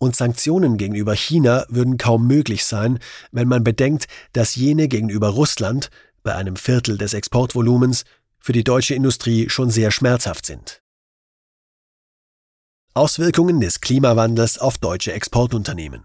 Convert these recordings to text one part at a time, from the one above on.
Und Sanktionen gegenüber China würden kaum möglich sein, wenn man bedenkt, dass jene gegenüber Russland, bei einem Viertel des Exportvolumens, für die deutsche Industrie schon sehr schmerzhaft sind. Auswirkungen des Klimawandels auf deutsche Exportunternehmen.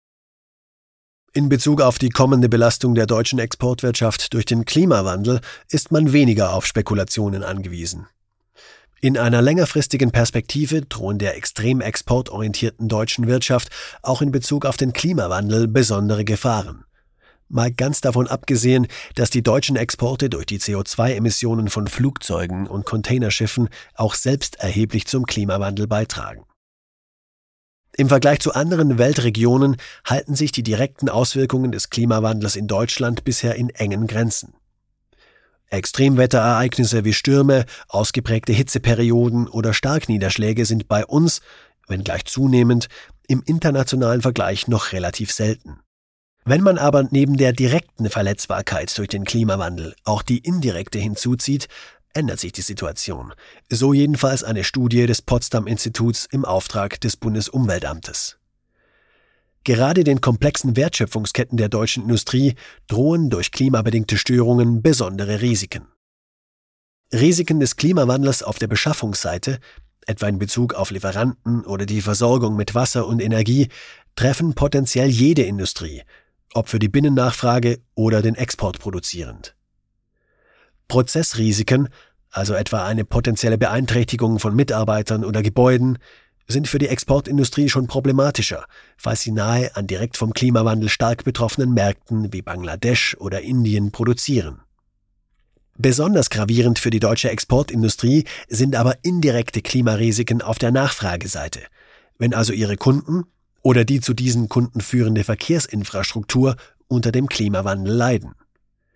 In Bezug auf die kommende Belastung der deutschen Exportwirtschaft durch den Klimawandel ist man weniger auf Spekulationen angewiesen. In einer längerfristigen Perspektive drohen der extrem exportorientierten deutschen Wirtschaft auch in Bezug auf den Klimawandel besondere Gefahren. Mal ganz davon abgesehen, dass die deutschen Exporte durch die CO2-Emissionen von Flugzeugen und Containerschiffen auch selbst erheblich zum Klimawandel beitragen. Im Vergleich zu anderen Weltregionen halten sich die direkten Auswirkungen des Klimawandels in Deutschland bisher in engen Grenzen. Extremwetterereignisse wie Stürme, ausgeprägte Hitzeperioden oder Starkniederschläge sind bei uns, wenngleich zunehmend, im internationalen Vergleich noch relativ selten. Wenn man aber neben der direkten Verletzbarkeit durch den Klimawandel auch die indirekte hinzuzieht, ändert sich die Situation. So jedenfalls eine Studie des Potsdam-Instituts im Auftrag des Bundesumweltamtes. Gerade den komplexen Wertschöpfungsketten der deutschen Industrie drohen durch klimabedingte Störungen besondere Risiken. Risiken des Klimawandels auf der Beschaffungsseite, etwa in Bezug auf Lieferanten oder die Versorgung mit Wasser und Energie, treffen potenziell jede Industrie, ob für die Binnennachfrage oder den Export produzierend. Prozessrisiken, also etwa eine potenzielle Beeinträchtigung von Mitarbeitern oder Gebäuden, sind für die Exportindustrie schon problematischer, falls sie nahe an direkt vom Klimawandel stark betroffenen Märkten wie Bangladesch oder Indien produzieren. Besonders gravierend für die deutsche Exportindustrie sind aber indirekte Klimarisiken auf der Nachfrageseite, wenn also ihre Kunden oder die zu diesen Kunden führende Verkehrsinfrastruktur unter dem Klimawandel leiden.